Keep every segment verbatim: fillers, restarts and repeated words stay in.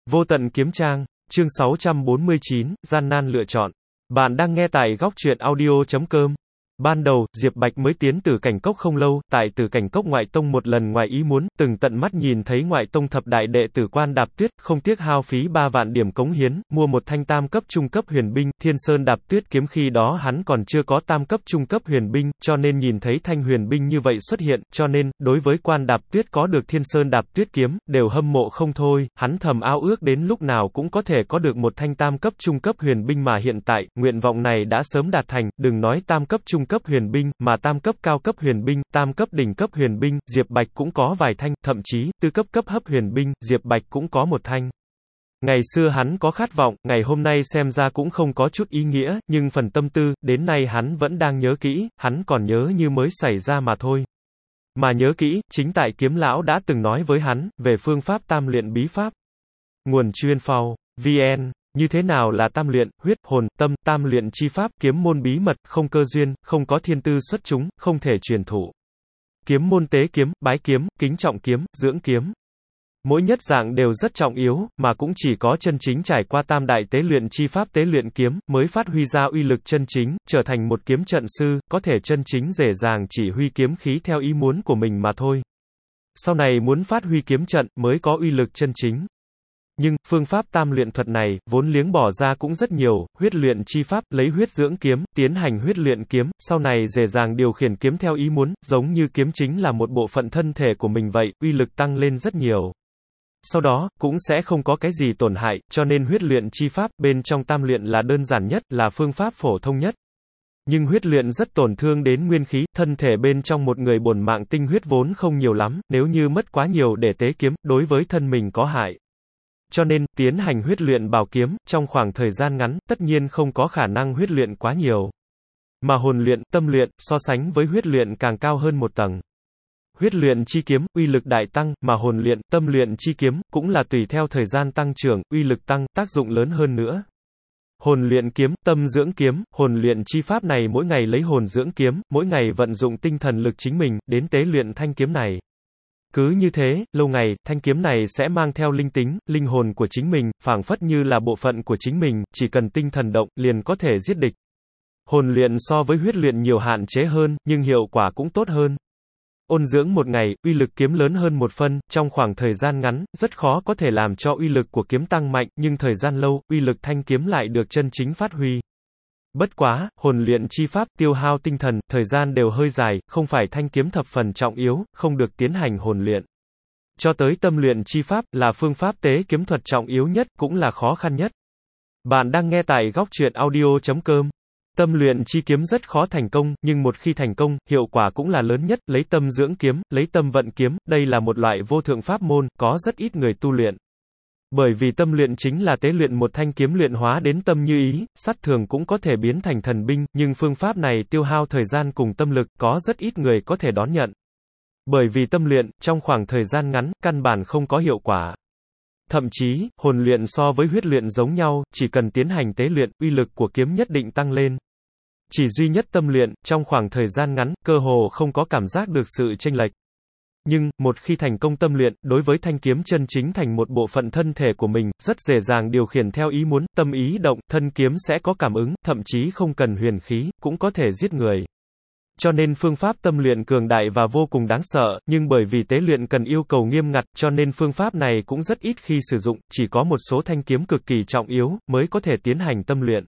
Vô tận kiếm trang, chương sáu trăm bốn mươi chín, gian nan lựa chọn. Bạn đang nghe tại góc truyện audio chấm com. Ban đầu, Diệp Bạch mới tiến Tử Cảnh Cốc không lâu, tại Tử Cảnh Cốc ngoại tông một lần ngoài ý muốn, từng tận mắt nhìn thấy ngoại tông thập đại đệ tử Quan Đạp Tuyết, không tiếc hao phí ba vạn điểm cống hiến, mua một thanh tam cấp trung cấp huyền binh, Thiên Sơn Đạp Tuyết kiếm khi đó hắn còn chưa có tam cấp trung cấp huyền binh, cho nên nhìn thấy thanh huyền binh như vậy xuất hiện, cho nên, đối với Quan Đạp Tuyết có được Thiên Sơn Đạp Tuyết kiếm, đều hâm mộ không thôi, hắn thầm ao ước đến lúc nào cũng có thể có được một thanh tam cấp trung cấp huyền binh mà hiện tại, nguyện vọng này đã sớm đạt thành, đừng nói tam cấp trung cấp huyền binh, mà tam cấp cao cấp huyền binh, tam cấp đỉnh cấp huyền binh, Diệp Bạch cũng có vài thanh, thậm chí, tư cấp cấp hấp huyền binh, Diệp Bạch cũng có một thanh. Ngày xưa hắn có khát vọng, ngày hôm nay xem ra cũng không có chút ý nghĩa, nhưng phần tâm tư, đến nay hắn vẫn đang nhớ kỹ, hắn còn nhớ như mới xảy ra mà thôi. Mà nhớ kỹ, chính tại kiếm lão đã từng nói với hắn, về phương pháp tam luyện bí pháp. Nguồn chuyên phao, vn. Như thế nào là tam luyện, huyết, hồn, tâm, tam luyện chi pháp, kiếm môn bí mật, không cơ duyên, không có thiên tư xuất chúng, không thể truyền thụ. Kiếm môn tế kiếm, bái kiếm, kính trọng kiếm, dưỡng kiếm. Mỗi nhất dạng đều rất trọng yếu, mà cũng chỉ có chân chính trải qua tam đại tế luyện chi pháp tế luyện kiếm, mới phát huy ra uy lực chân chính, trở thành một kiếm trận sư, có thể chân chính dễ dàng chỉ huy kiếm khí theo ý muốn của mình mà thôi. Sau này muốn phát huy kiếm trận, mới có uy lực chân chính. Nhưng, phương pháp tam luyện thuật này, vốn liếng bỏ ra cũng rất nhiều, huyết luyện chi pháp, lấy huyết dưỡng kiếm, tiến hành huyết luyện kiếm, sau này dễ dàng điều khiển kiếm theo ý muốn, giống như kiếm chính là một bộ phận thân thể của mình vậy, uy lực tăng lên rất nhiều. Sau đó, cũng sẽ không có cái gì tổn hại, cho nên huyết luyện chi pháp, bên trong tam luyện là đơn giản nhất, là phương pháp phổ thông nhất. Nhưng huyết luyện rất tổn thương đến nguyên khí, thân thể bên trong một người bổn mạng tinh huyết vốn không nhiều lắm, nếu như mất quá nhiều để tế kiếm, đối với thân mình có hại. Cho nên, tiến hành huyết luyện bảo kiếm, trong khoảng thời gian ngắn, tất nhiên không có khả năng huyết luyện quá nhiều. Mà hồn luyện, tâm luyện, so sánh với huyết luyện càng cao hơn một tầng. Huyết luyện chi kiếm, uy lực đại tăng, mà hồn luyện, tâm luyện chi kiếm, cũng là tùy theo thời gian tăng trưởng, uy lực tăng, tác dụng lớn hơn nữa. Hồn luyện kiếm, tâm dưỡng kiếm, hồn luyện chi pháp này mỗi ngày lấy hồn dưỡng kiếm, mỗi ngày vận dụng tinh thần lực chính mình, đến tế luyện thanh kiếm này. Cứ như thế, lâu ngày, thanh kiếm này sẽ mang theo linh tính, linh hồn của chính mình, phảng phất như là bộ phận của chính mình, chỉ cần tinh thần động, liền có thể giết địch. Hồn luyện so với huyết luyện nhiều hạn chế hơn, nhưng hiệu quả cũng tốt hơn. Ôn dưỡng một ngày, uy lực kiếm lớn hơn một phân, trong khoảng thời gian ngắn, rất khó có thể làm cho uy lực của kiếm tăng mạnh, nhưng thời gian lâu, uy lực thanh kiếm lại được chân chính phát huy. Bất quá, hồn luyện chi pháp, tiêu hao tinh thần, thời gian đều hơi dài, không phải thanh kiếm thập phần trọng yếu, không được tiến hành hồn luyện. Cho tới tâm luyện chi pháp, là phương pháp tế kiếm thuật trọng yếu nhất, cũng là khó khăn nhất. Bạn đang nghe tại góc truyện audio chấm com. Tâm luyện chi kiếm rất khó thành công, nhưng một khi thành công, hiệu quả cũng là lớn nhất, lấy tâm dưỡng kiếm, lấy tâm vận kiếm, đây là một loại vô thượng pháp môn, có rất ít người tu luyện. Bởi vì tâm luyện chính là tế luyện một thanh kiếm luyện hóa đến tâm như ý, sát thường cũng có thể biến thành thần binh, nhưng phương pháp này tiêu hao thời gian cùng tâm lực, có rất ít người có thể đón nhận. Bởi vì tâm luyện, trong khoảng thời gian ngắn, căn bản không có hiệu quả. Thậm chí, hồn luyện so với huyết luyện giống nhau, chỉ cần tiến hành tế luyện, uy lực của kiếm nhất định tăng lên. Chỉ duy nhất tâm luyện, trong khoảng thời gian ngắn, cơ hồ không có cảm giác được sự chênh lệch. Nhưng, một khi thành công tâm luyện, đối với thanh kiếm chân chính thành một bộ phận thân thể của mình, rất dễ dàng điều khiển theo ý muốn, tâm ý động, thân kiếm sẽ có cảm ứng, thậm chí không cần huyền khí, cũng có thể giết người. Cho nên phương pháp tâm luyện cường đại và vô cùng đáng sợ, nhưng bởi vì tế luyện cần yêu cầu nghiêm ngặt, cho nên phương pháp này cũng rất ít khi sử dụng, chỉ có một số thanh kiếm cực kỳ trọng yếu, mới có thể tiến hành tâm luyện.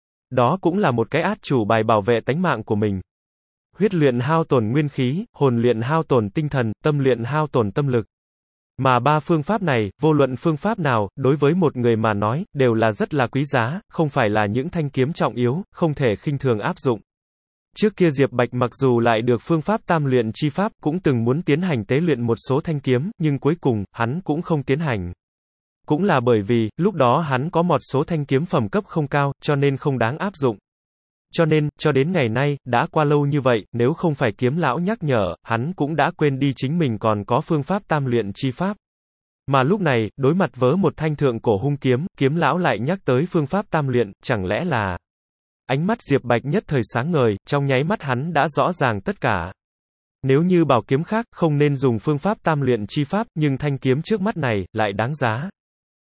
Đó cũng là một cái át chủ bài bảo vệ tánh mạng của mình. Huyết luyện hao tổn nguyên khí, hồn luyện hao tổn tinh thần, tâm luyện hao tổn tâm lực. Mà ba phương pháp này, vô luận phương pháp nào, đối với một người mà nói, đều là rất là quý giá, không phải là những thanh kiếm trọng yếu, không thể khinh thường áp dụng. Trước kia Diệp Bạch mặc dù lại được phương pháp tam luyện chi pháp, cũng từng muốn tiến hành tế luyện một số thanh kiếm, nhưng cuối cùng, hắn cũng không tiến hành. Cũng là bởi vì, lúc đó hắn có một số thanh kiếm phẩm cấp không cao, cho nên không đáng áp dụng. Cho nên, cho đến ngày nay, đã qua lâu như vậy, nếu không phải kiếm lão nhắc nhở, hắn cũng đã quên đi chính mình còn có phương pháp tam luyện chi pháp. Mà lúc này, đối mặt với một thanh thượng cổ hung kiếm, kiếm lão lại nhắc tới phương pháp tam luyện, chẳng lẽ là... Ánh mắt Diệp Bạch nhất thời sáng ngời, trong nháy mắt hắn đã rõ ràng tất cả. Nếu như bảo kiếm khác, không nên dùng phương pháp tam luyện chi pháp, nhưng thanh kiếm trước mắt này, lại đáng giá.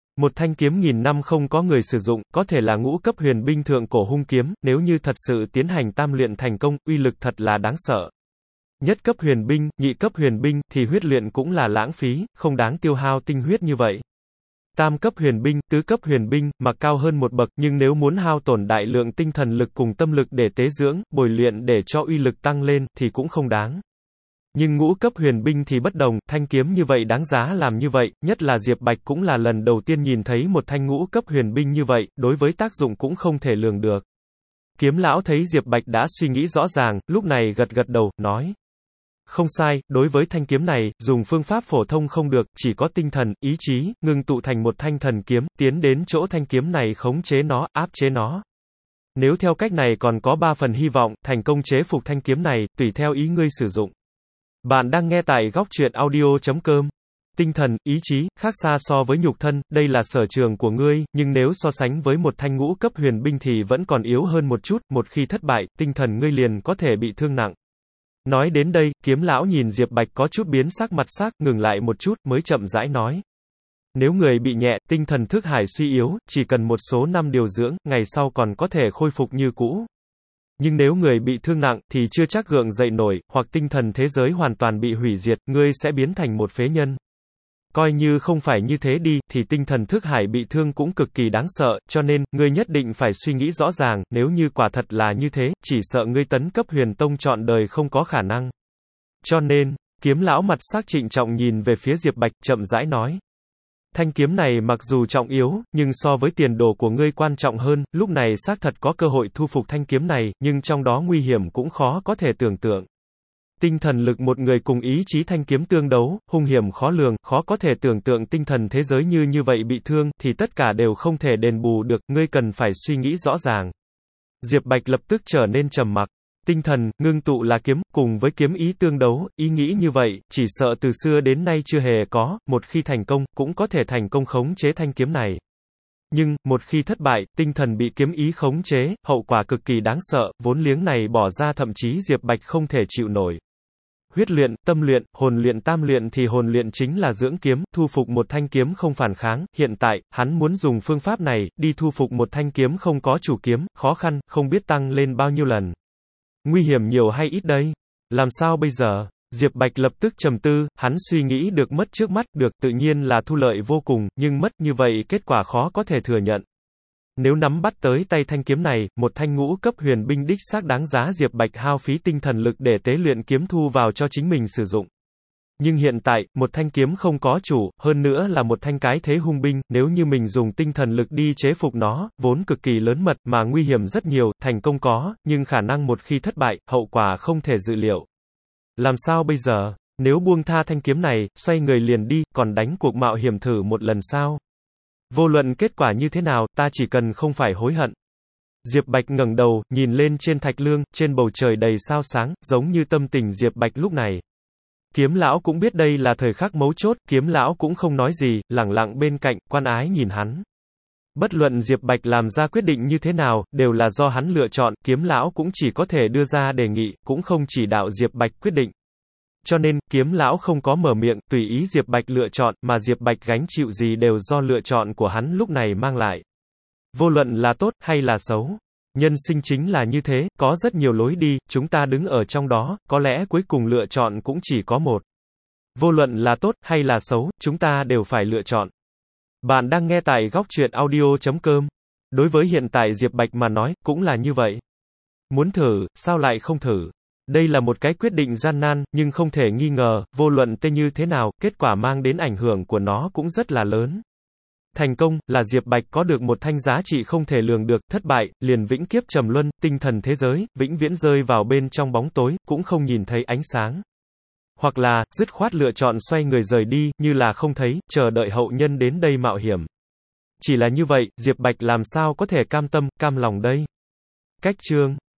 Một thanh kiếm nghìn năm không có người sử dụng, có thể là ngũ cấp huyền binh thượng cổ hung kiếm, nếu như thật sự tiến hành tam luyện thành công, uy lực thật là đáng sợ. Nhất cấp huyền binh, nhị cấp huyền binh, thì huyết luyện cũng là lãng phí, không đáng tiêu hao tinh huyết như vậy. Tam cấp huyền binh, tứ cấp huyền binh, mặc cao hơn một bậc, nhưng nếu muốn hao tổn đại lượng tinh thần lực cùng tâm lực để tế dưỡng, bồi luyện để cho uy lực tăng lên, thì cũng không đáng. Nhưng ngũ cấp huyền binh thì bất đồng, thanh kiếm như vậy đáng giá làm như vậy, nhất là Diệp Bạch cũng là lần đầu tiên nhìn thấy một thanh ngũ cấp huyền binh như vậy, đối với tác dụng cũng không thể lường được. Kiếm lão thấy Diệp Bạch đã suy nghĩ rõ ràng, lúc này gật gật đầu, nói. Không sai, đối với thanh kiếm này, dùng phương pháp phổ thông không được, chỉ có tinh thần, ý chí, ngưng tụ thành một thanh thần kiếm, tiến đến chỗ thanh kiếm này khống chế nó, áp chế nó. Nếu theo cách này còn có ba phần hy vọng, thành công chế phục thanh kiếm này, tùy theo ý ngươi sử dụng. Bạn đang nghe tại góc truyện audio chấm com. Tinh thần, ý chí, khác xa so với nhục thân, đây là sở trường của ngươi, nhưng nếu so sánh với một thanh ngũ cấp huyền binh thì vẫn còn yếu hơn một chút, một khi thất bại, tinh thần ngươi liền có thể bị thương nặng. Nói đến đây, kiếm lão nhìn Diệp Bạch có chút biến sắc mặt sắc, ngừng lại một chút, mới chậm rãi nói. Nếu người bị nhẹ, tinh thần thức hải suy yếu, chỉ cần một số năm điều dưỡng, ngày sau còn có thể khôi phục như cũ. Nhưng nếu người bị thương nặng, thì chưa chắc gượng dậy nổi, hoặc tinh thần thế giới hoàn toàn bị hủy diệt, ngươi sẽ biến thành một phế nhân. Coi như không phải như thế đi, thì tinh thần thức hải bị thương cũng cực kỳ đáng sợ, cho nên, ngươi nhất định phải suy nghĩ rõ ràng, nếu như quả thật là như thế, chỉ sợ ngươi tấn cấp huyền tông trọn đời không có khả năng. Cho nên, kiếm lão mặt sắc trịnh trọng nhìn về phía Diệp Bạch, chậm rãi nói. Thanh kiếm này mặc dù trọng yếu, nhưng so với tiền đồ của ngươi quan trọng hơn, lúc này xác thật có cơ hội thu phục thanh kiếm này, nhưng trong đó nguy hiểm cũng khó có thể tưởng tượng. Tinh thần lực một người cùng ý chí thanh kiếm tương đấu, hung hiểm khó lường, khó có thể tưởng tượng tinh thần thế giới như như vậy bị thương, thì tất cả đều không thể đền bù được, ngươi cần phải suy nghĩ rõ ràng. Diệp Bạch lập tức trở nên trầm mặc. Tinh thần, ngưng tụ là kiếm, cùng với kiếm ý tương đấu, ý nghĩ như vậy, chỉ sợ từ xưa đến nay chưa hề có, một khi thành công, cũng có thể thành công khống chế thanh kiếm này. Nhưng, một khi thất bại, tinh thần bị kiếm ý khống chế, hậu quả cực kỳ đáng sợ, vốn liếng này bỏ ra thậm chí Diệp Bạch không thể chịu nổi. Huyết luyện, tâm luyện, hồn luyện tam luyện thì hồn luyện chính là dưỡng kiếm, thu phục một thanh kiếm không phản kháng, hiện tại, hắn muốn dùng phương pháp này, đi thu phục một thanh kiếm không có chủ kiếm, khó khăn, không biết tăng lên bao nhiêu lần. Nguy hiểm nhiều hay ít đây? Làm sao bây giờ? Diệp Bạch lập tức trầm tư, hắn suy nghĩ được mất trước mắt, được tự nhiên là thu lợi vô cùng, nhưng mất như vậy kết quả khó có thể thừa nhận. Nếu nắm bắt tới tay thanh kiếm này, một thanh ngũ cấp huyền binh đích xác đáng giá Diệp Bạch hao phí tinh thần lực để tế luyện kiếm thu vào cho chính mình sử dụng. Nhưng hiện tại, một thanh kiếm không có chủ, hơn nữa là một thanh cái thế hung binh, nếu như mình dùng tinh thần lực đi chế phục nó, vốn cực kỳ lớn mật, mà nguy hiểm rất nhiều, thành công có, nhưng khả năng một khi thất bại, hậu quả không thể dự liệu. Làm sao bây giờ? Nếu buông tha thanh kiếm này, xoay người liền đi, còn đánh cuộc mạo hiểm thử một lần sao? Vô luận kết quả như thế nào, ta chỉ cần không phải hối hận. Diệp Bạch ngẩng đầu, nhìn lên trên thạch lương, trên bầu trời đầy sao sáng, giống như tâm tình Diệp Bạch lúc này. Kiếm lão cũng biết đây là thời khắc mấu chốt, kiếm lão cũng không nói gì, lẳng lặng bên cạnh, quan ái nhìn hắn. Bất luận Diệp Bạch làm ra quyết định như thế nào, đều là do hắn lựa chọn, kiếm lão cũng chỉ có thể đưa ra đề nghị, cũng không chỉ đạo Diệp Bạch quyết định. Cho nên, kiếm lão không có mở miệng, tùy ý Diệp Bạch lựa chọn, mà Diệp Bạch gánh chịu gì đều do lựa chọn của hắn lúc này mang lại. Vô luận là tốt, hay là xấu. Nhân sinh chính là như thế, có rất nhiều lối đi, chúng ta đứng ở trong đó, có lẽ cuối cùng lựa chọn cũng chỉ có một. Vô luận là tốt, hay là xấu, chúng ta đều phải lựa chọn. Bạn đang nghe tại góc truyện audio chấm com. Đối với hiện tại Diệp Bạch mà nói, cũng là như vậy. Muốn thử, sao lại không thử? Đây là một cái quyết định gian nan, nhưng không thể nghi ngờ, vô luận tê như thế nào, kết quả mang đến ảnh hưởng của nó cũng rất là lớn. Thành công, là Diệp Bạch có được một thanh giá trị không thể lường được, thất bại, liền vĩnh kiếp trầm luân, tinh thần thế giới, vĩnh viễn rơi vào bên trong bóng tối, cũng không nhìn thấy ánh sáng. Hoặc là, dứt khoát lựa chọn xoay người rời đi, như là không thấy, chờ đợi hậu nhân đến đây mạo hiểm. Chỉ là như vậy, Diệp Bạch làm sao có thể cam tâm, cam lòng đây? Cách chương